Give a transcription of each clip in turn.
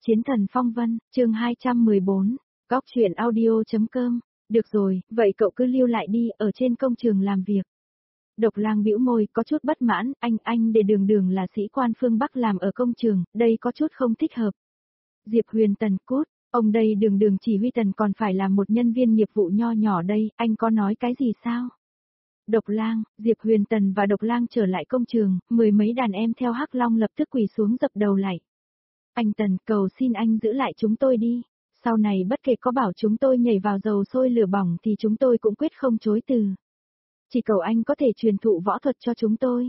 Chiến thần phong vân, chương 214, góc truyện audio.com, được rồi, vậy cậu cứ lưu lại đi, ở trên công trường làm việc. Độc Lang bĩu môi, có chút bất mãn, anh để Đường Đường là sĩ quan phương Bắc làm ở công trường, đây có chút không thích hợp. Diệp Huyền Tần cút, ông đây Đường Đường chỉ huy Tần còn phải là một nhân viên nghiệp vụ nho nhỏ đây, anh có nói cái gì sao? Độc Lang, Diệp Huyền Tần và Độc Lang trở lại công trường, mười mấy đàn em theo Hắc Long lập tức quỳ xuống dập đầu lạy. Anh Tần, cầu xin anh giữ lại chúng tôi đi, sau này bất kể có bảo chúng tôi nhảy vào dầu sôi lửa bỏng thì chúng tôi cũng quyết không chối từ. Chỉ cầu anh có thể truyền thụ võ thuật cho chúng tôi.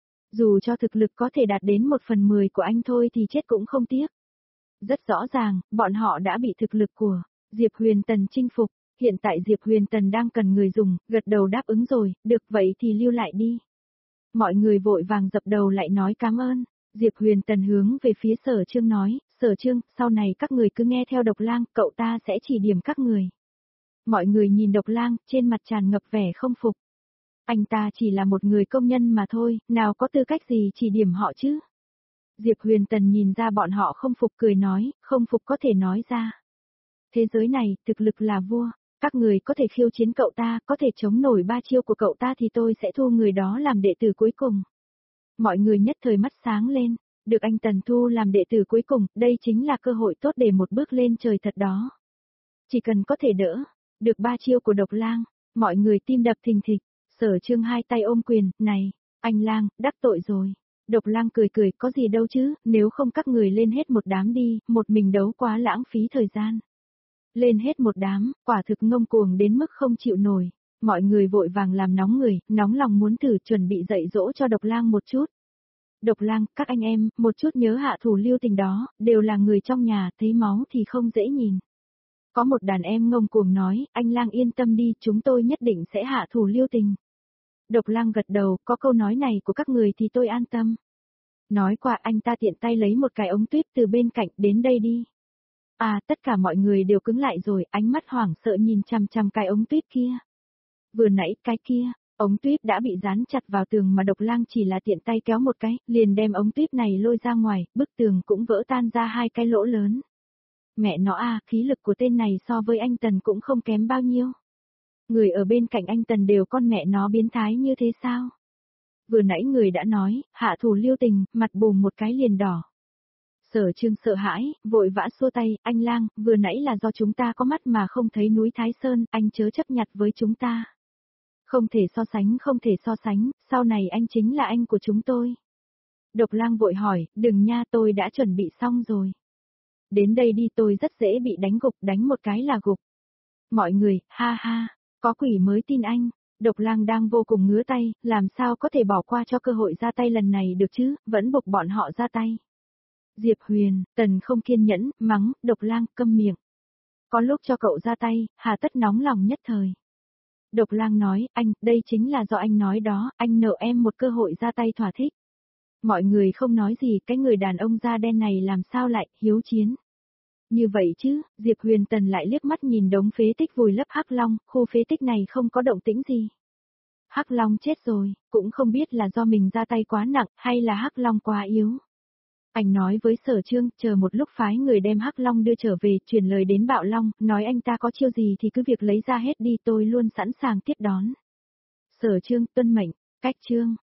Dù cho thực lực có thể đạt đến 1/10 của anh thôi thì chết cũng không tiếc. Rất rõ ràng, bọn họ đã bị thực lực của Diệp Huyền Tần chinh phục, hiện tại Diệp Huyền Tần đang cần người dùng, gật đầu đáp ứng rồi, được vậy thì lưu lại đi. Mọi người vội vàng dập đầu lại nói cảm ơn. Diệp Huyền Tần hướng về phía Sở Trương nói, Sở Trương, sau này các người cứ nghe theo Độc Lang, cậu ta sẽ chỉ điểm các người. Mọi người nhìn Độc Lang, trên mặt tràn ngập vẻ không phục. Anh ta chỉ là một người công nhân mà thôi, nào có tư cách gì chỉ điểm họ chứ? Diệp Huyền Tần nhìn ra bọn họ không phục cười nói, không phục có thể nói ra. Thế giới này, thực lực là vua, các người có thể khiêu chiến cậu ta, có thể chống nổi 3 chiêu của cậu ta thì tôi sẽ thu người đó làm đệ tử cuối cùng. Mọi người nhất thời mắt sáng lên, được anh Tần thu làm đệ tử cuối cùng, đây chính là cơ hội tốt để một bước lên trời thật đó. Chỉ cần có thể đỡ được 3 chiêu của Độc Lang, mọi người tim đập thình thịch. Sở Trương hai tay ôm quyền, này, anh Lang, đắc tội rồi. Độc Lang cười cười, có gì đâu chứ, nếu không các người lên hết một đám đi, một mình đấu quá lãng phí thời gian. Lên hết một đám, quả thực ngông cuồng đến mức không chịu nổi. Mọi người vội vàng làm nóng người, nóng lòng muốn thử chuẩn bị dạy dỗ cho Độc Lang một chút. Độc Lang, các anh em, một chút nhớ hạ thủ lưu tình đó, đều là người trong nhà, thấy máu thì không dễ nhìn. Có một đàn em ngông cuồng nói, anh Lang yên tâm đi, chúng tôi nhất định sẽ hạ thủ lưu tình. Độc Lang gật đầu, có câu nói này của các người thì tôi an tâm. Nói qua anh ta tiện tay lấy một cái ống tuyết từ bên cạnh, đến đây đi. À, tất cả mọi người đều cứng lại rồi, ánh mắt hoảng sợ nhìn chằm chằm cái ống tuyết kia. Vừa nãy cái kia, ống tuyết đã bị dán chặt vào tường mà Độc Lang chỉ là tiện tay kéo một cái, liền đem ống tuyết này lôi ra ngoài, bức tường cũng vỡ tan ra 2 cái lỗ lớn. Mẹ nó à, khí lực của tên này so với anh Tần cũng không kém bao nhiêu. Người ở bên cạnh anh Tần đều con mẹ nó biến thái như thế sao? Vừa nãy người đã nói, hạ thủ lưu tình, mặt bùm một cái liền đỏ. Sở Trương sợ hãi, vội vã xua tay, anh Lang, vừa nãy là do chúng ta có mắt mà không thấy núi Thái Sơn, anh chớ chấp nhặt với chúng ta. Không thể so sánh, sau này anh chính là anh của chúng tôi. Độc Lang vội hỏi, đừng nha, tôi đã chuẩn bị xong rồi. Đến đây đi, tôi rất dễ bị đánh gục, đánh một cái là gục. Mọi người, ha ha, có quỷ mới tin anh. Độc Lang đang vô cùng ngứa tay, làm sao có thể bỏ qua cho cơ hội ra tay lần này được chứ, vẫn buộc bọn họ ra tay. Diệp Huyền, Tần không kiên nhẫn, mắng, Độc Lang, câm miệng. Có lúc cho cậu ra tay, hà tất nóng lòng nhất thời. Độc Lang nói, anh, đây chính là do anh nói đó, anh nợ em một cơ hội ra tay thỏa thích. Mọi người không nói gì, cái người đàn ông da đen này làm sao lại, hiếu chiến. Như vậy chứ, Diệp Huyền Tần lại liếc mắt nhìn đống phế tích vùi lấp Hắc Long, khu phế tích này không có động tĩnh gì. Hắc Long chết rồi, cũng không biết là do mình ra tay quá nặng, hay là Hắc Long quá yếu. Anh nói với Sở Trương, chờ một lúc phái người đem Hắc Long đưa trở về, truyền lời đến Bạo Long, nói anh ta có chiêu gì thì cứ việc lấy ra hết đi, tôi luôn sẵn sàng tiếp đón. Sở Trương, tuân mệnh, cách chương.